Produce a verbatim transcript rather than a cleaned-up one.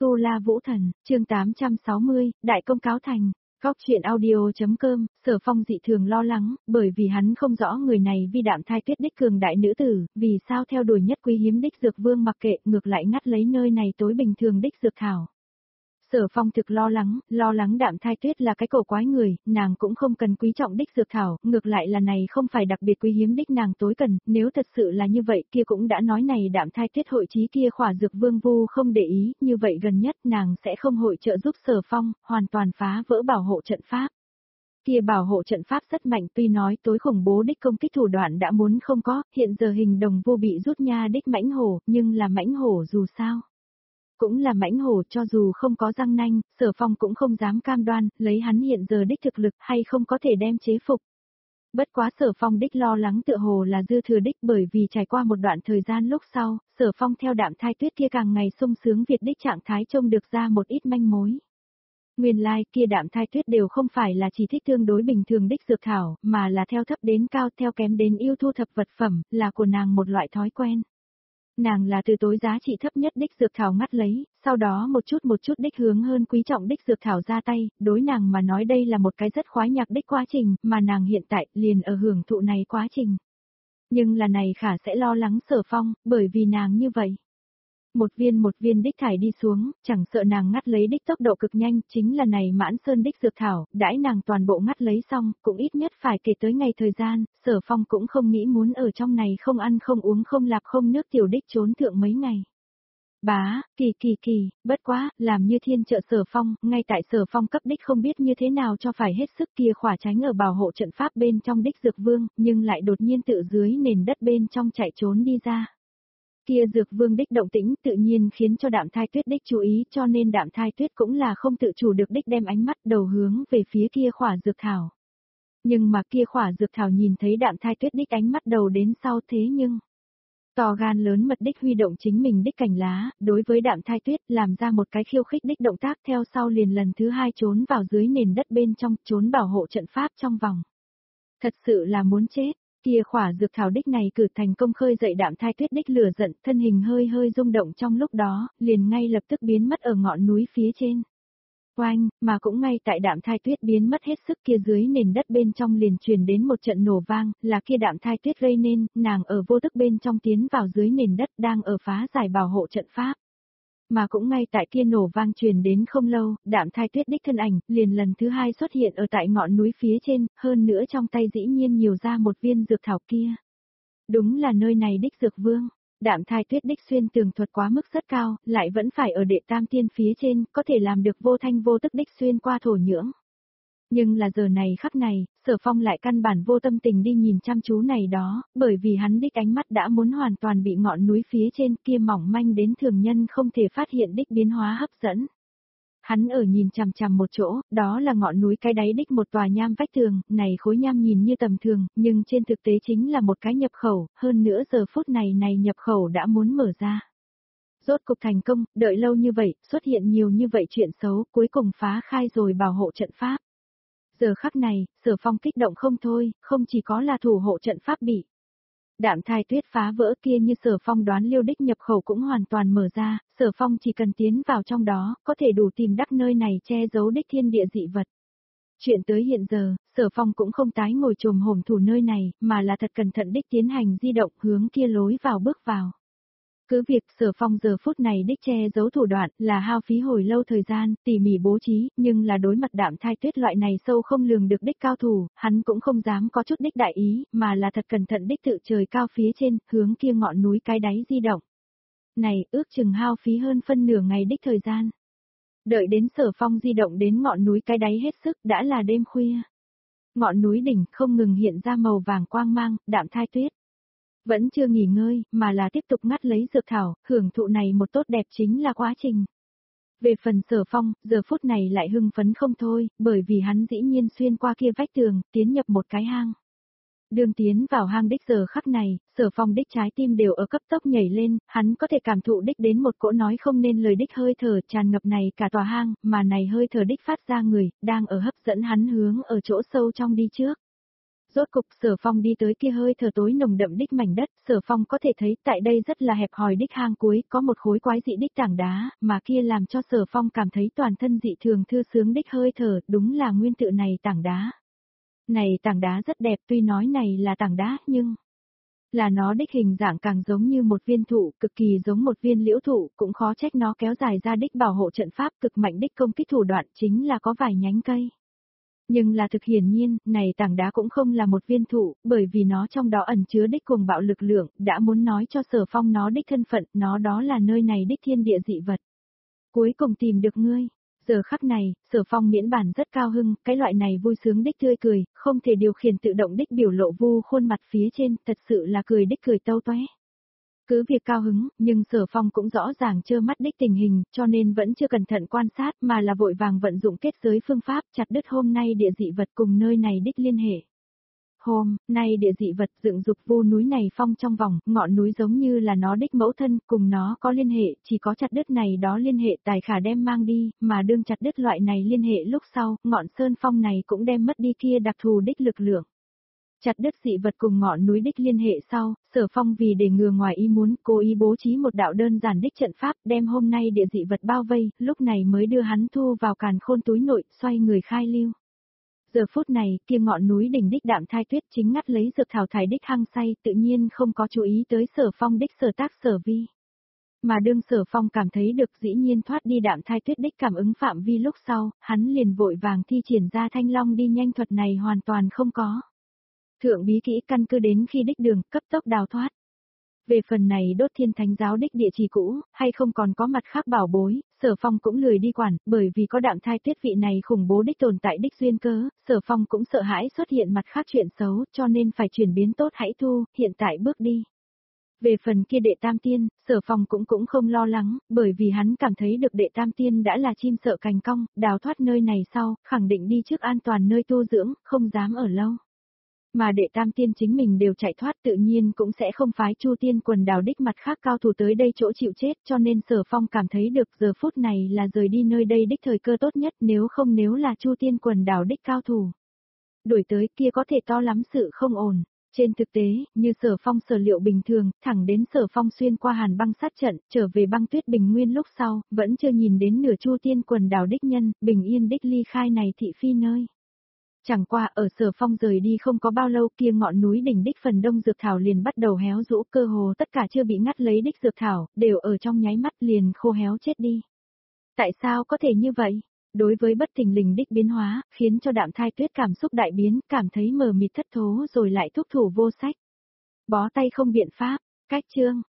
Tu La Vũ Thần, chương tám trăm sáu mươi, Đại công cáo thành. Góc chuyện audio.com, Sở Phong dị thường lo lắng, bởi vì hắn không rõ người này vi đạm thai tuyết đích cường đại nữ tử, vì sao theo đuổi nhất quý hiếm đích dược vương mặc kệ, ngược lại ngắt lấy nơi này tối bình thường đích dược thảo. Sở Phong thực lo lắng, lo lắng đạm thai tuyết là cái cổ quái người, nàng cũng không cần quý trọng đích dược thảo, ngược lại là này không phải đặc biệt quý hiếm đích nàng tối cần, nếu thật sự là như vậy kia cũng đã nói này đạm thai tuyết hội trí kia khỏa dược vương vu không để ý, như vậy gần nhất nàng sẽ không hội trợ giúp Sở Phong, hoàn toàn phá vỡ bảo hộ trận pháp. Kia bảo hộ trận pháp rất mạnh tuy nói tối khủng bố đích công kích thủ đoạn đã muốn không có, hiện giờ hình đồng vô bị rút nha đích mãnh hổ, nhưng là mãnh hổ dù sao. Cũng là mãnh hổ cho dù không có răng nanh, Sở Phong cũng không dám cam đoan, lấy hắn hiện giờ đích thực lực hay không có thể đem chế phục. Bất quá Sở Phong đích lo lắng tựa hồ là dư thừa đích bởi vì trải qua một đoạn thời gian lúc sau, Sở Phong theo đạm thai tuyết kia càng ngày sung sướng Việt đích trạng thái trông được ra một ít manh mối. Nguyên lai like, kia đạm thai tuyết đều không phải là chỉ thích tương đối bình thường đích dược thảo, mà là theo thấp đến cao theo kém đến yêu thu thập vật phẩm, là của nàng một loại thói quen. Nàng là từ tối giá trị thấp nhất đích dược thảo ngắt lấy, sau đó một chút một chút đích hướng hơn quý trọng đích dược thảo ra tay, đối nàng mà nói đây là một cái rất khoái nhạc đích quá trình, mà nàng hiện tại liền ở hưởng thụ này quá trình. Nhưng là này khả sẽ lo lắng Sở Phong, bởi vì nàng như vậy. Một viên một viên đích thải đi xuống, chẳng sợ nàng ngắt lấy đích tốc độ cực nhanh, chính là này mãn sơn đích dược thảo, đãi nàng toàn bộ ngắt lấy xong, cũng ít nhất phải kể tới ngày thời gian, Sở Phong cũng không nghĩ muốn ở trong này không ăn không uống không lạp không nước tiểu đích trốn thượng mấy ngày. Bá, kỳ kỳ kỳ, bất quá, làm như thiên trợ Sở Phong, ngay tại Sở Phong cấp đích không biết như thế nào cho phải hết sức kia khỏa tránh ở bảo hộ trận pháp bên trong đích dược vương, nhưng lại đột nhiên tự dưới nền đất bên trong chạy trốn đi ra. Kia dược vương đích động tĩnh tự nhiên khiến cho đạm thai tuyết đích chú ý cho nên đạm thai tuyết cũng là không tự chủ được đích đem ánh mắt đầu hướng về phía kia khỏa dược thảo. Nhưng mà kia khỏa dược thảo nhìn thấy đạm thai tuyết đích ánh mắt đầu đến sau thế nhưng. To gan lớn mật đích huy động chính mình đích cành lá, đối với đạm thai tuyết làm ra một cái khiêu khích đích động tác theo sau liền lần thứ hai trốn vào dưới nền đất bên trong trốn bảo hộ trận pháp trong vòng. Thật sự là muốn chết. Kia khỏa dược thảo đích này cử thành công khơi dậy đạm thai tuyết đích lửa giận, thân hình hơi hơi rung động trong lúc đó, liền ngay lập tức biến mất ở ngọn núi phía trên. Oanh, mà cũng ngay tại đạm thai tuyết biến mất hết sức kia dưới nền đất bên trong liền truyền đến một trận nổ vang, là kia đạm thai tuyết gây nên, nàng ở vô thức bên trong tiến vào dưới nền đất đang ở phá giải bảo hộ trận pháp. Mà cũng ngay tại kia nổ vang truyền đến không lâu, đạm thai tuyết đích thân ảnh, liền lần thứ hai xuất hiện ở tại ngọn núi phía trên, hơn nữa trong tay dĩ nhiên nhiều ra một viên dược thảo kia. Đúng là nơi này đích dược vương, đạm thai tuyết đích xuyên tường thuật quá mức rất cao, lại vẫn phải ở đệ tam tiên phía trên, có thể làm được vô thanh vô tức đích xuyên qua thổ nhưỡng. Nhưng là giờ này khắc này, Sở Phong lại căn bản vô tâm tình đi nhìn chăm chú này đó, bởi vì hắn đích ánh mắt đã muốn hoàn toàn bị ngọn núi phía trên kia mỏng manh đến thường nhân không thể phát hiện đích biến hóa hấp dẫn. Hắn ở nhìn chằm chằm một chỗ, đó là ngọn núi cái đáy đích một tòa nham vách tường, này khối nham nhìn như tầm thường, nhưng trên thực tế chính là một cái nhập khẩu, hơn nữa giờ phút này này nhập khẩu đã muốn mở ra. Rốt cục thành công, đợi lâu như vậy, xuất hiện nhiều như vậy chuyện xấu, cuối cùng phá khai rồi bảo hộ trận pháp. Giờ khắc này, Sở Phong kích động không thôi, không chỉ có là thủ hộ trận pháp bị. Đạm thai tuyết phá vỡ kia như Sở Phong đoán liêu đích nhập khẩu cũng hoàn toàn mở ra, Sở Phong chỉ cần tiến vào trong đó, có thể đủ tìm đắc nơi này che giấu đích thiên địa dị vật. Chuyện tới hiện giờ, Sở Phong cũng không tái ngồi trồm hổm thủ nơi này, mà là thật cẩn thận đích tiến hành di động hướng kia lối vào bước vào. Cứ việc Sở Phong giờ phút này đích che giấu thủ đoạn là hao phí hồi lâu thời gian, tỉ mỉ bố trí, nhưng là đối mặt đạm thai tuyết loại này sâu không lường được đích cao thủ, hắn cũng không dám có chút đích đại ý, mà là thật cẩn thận đích tự trời cao phía trên, hướng kia ngọn núi cái đáy di động. Này, ước chừng hao phí hơn phân nửa ngày đích thời gian. Đợi đến Sở Phong di động đến ngọn núi cái đáy hết sức đã là đêm khuya. Ngọn núi đỉnh không ngừng hiện ra màu vàng quang mang, đạm thai tuyết. Vẫn chưa nghỉ ngơi, mà là tiếp tục ngắt lấy dược thảo, hưởng thụ này một tốt đẹp chính là quá trình. Về phần Sở Phong, giờ phút này lại hưng phấn không thôi, bởi vì hắn dĩ nhiên xuyên qua kia vách tường, tiến nhập một cái hang. Đường tiến vào hang đích giờ khắc này, Sở Phong đích trái tim đều ở cấp tốc nhảy lên, hắn có thể cảm thụ đích đến một cỗ nói không nên lời đích hơi thở tràn ngập này cả tòa hang, mà này hơi thở đích phát ra người, đang ở hấp dẫn hắn hướng ở chỗ sâu trong đi trước. Rốt cục Sở Phong đi tới kia hơi thở tối nồng đậm đích mảnh đất, Sở Phong có thể thấy tại đây rất là hẹp hòi đích hang cuối, có một khối quái dị đích tảng đá, mà kia làm cho Sở Phong cảm thấy toàn thân dị thường thư sướng đích hơi thở, đúng là nguyên tự này tảng đá. Này tảng đá rất đẹp, tuy nói này là tảng đá, nhưng là nó đích hình dạng càng giống như một viên thụ, cực kỳ giống một viên liễu thụ, cũng khó trách nó kéo dài ra đích bảo hộ trận pháp cực mạnh đích công kích thủ đoạn chính là có vài nhánh cây. Nhưng là thực hiển nhiên, này tảng đá cũng không là một viên thụ, bởi vì nó trong đó ẩn chứa đích cuồng bạo lực lượng, đã muốn nói cho Sở Phong nó đích thân phận, nó đó là nơi này đích thiên địa dị vật. Cuối cùng tìm được ngươi. Giờ khắc này, Sở Phong miễn bản rất cao hưng, cái loại này vui sướng đích tươi cười, không thể điều khiển tự động đích biểu lộ vu khuôn mặt phía trên, thật sự là cười đích cười tâu tóe. Cứ việc cao hứng, nhưng Sở Phong cũng rõ ràng trơ mắt đích tình hình, cho nên vẫn chưa cẩn thận quan sát mà là vội vàng vận dụng kết giới phương pháp chặt đứt hôm nay địa dị vật cùng nơi này đích liên hệ. Hôm nay địa dị vật dựng dục vu núi này phong trong vòng, ngọn núi giống như là nó đích mẫu thân, cùng nó có liên hệ, chỉ có chặt đứt này đó liên hệ tài khả đem mang đi, mà đương chặt đứt loại này liên hệ lúc sau, ngọn sơn phong này cũng đem mất đi kia đặc thù đích lực lượng. Chặt đứt dị vật cùng ngọn núi đích liên hệ sau, Sở Phong vì để ngừa ngoài ý muốn, cố ý bố trí một đạo đơn giản đích trận pháp, đem hôm nay địa dị vật bao vây, lúc này mới đưa hắn thu vào càn khôn túi nội, xoay người khai lưu. Giờ phút này, kia ngọn núi đỉnh đích đạm thai tuyết chính ngắt lấy dược thảo thải đích hăng say, tự nhiên không có chú ý tới Sở Phong đích sở tác sở vi. Mà đương Sở Phong cảm thấy được dĩ nhiên thoát đi đạm thai tuyết đích cảm ứng phạm vi lúc sau, hắn liền vội vàng thi triển ra thanh long đi nhanh thuật này hoàn toàn không có. Thượng bí kỹ căn cứ đến khi đích đường, cấp tốc đào thoát. Về phần này đốt thiên thánh giáo đích địa chỉ cũ, hay không còn có mặt khác bảo bối, Sở Phong cũng lười đi quản, bởi vì có đạm thai tuyết vị này khủng bố đích tồn tại đích duyên cớ, Sở Phong cũng sợ hãi xuất hiện mặt khác chuyện xấu, cho nên phải chuyển biến tốt hãy thu, hiện tại bước đi. Về phần kia đệ tam tiên, Sở Phong cũng cũng không lo lắng, bởi vì hắn cảm thấy được đệ tam tiên đã là chim sợ cành cong, đào thoát nơi này sau, khẳng định đi trước an toàn nơi tu dưỡng, không dám ở lâu. Mà đệ tam tiên chính mình đều chạy thoát tự nhiên cũng sẽ không phái Chu Tiên quần đảo đích mặt khác cao thủ tới đây chỗ chịu chết, cho nên Sở Phong cảm thấy được giờ phút này là rời đi nơi đây đích thời cơ tốt nhất, nếu không nếu là Chu Tiên quần đảo đích cao thủ đuổi tới kia có thể to lắm sự không ổn. Trên thực tế, như Sở Phong sở liệu bình thường, thẳng đến Sở Phong xuyên qua hàn băng sát trận, trở về băng tuyết bình nguyên lúc sau, vẫn chưa nhìn đến nửa Chu Tiên quần đảo đích nhân, bình yên đích ly khai này thị phi nơi. Chẳng qua ở Sở Phong rời đi không có bao lâu kia ngọn núi đỉnh đích phần đông dược thảo liền bắt đầu héo rũ, cơ hồ tất cả chưa bị ngắt lấy đích dược thảo, đều ở trong nháy mắt liền khô héo chết đi. Tại sao có thể như vậy? Đối với bất thình lình đích biến hóa, khiến cho đạm thai tuyết cảm xúc đại biến, cảm thấy mờ mịt thất thố rồi lại thúc thủ vô sách. Bó tay không biện pháp, cách chương.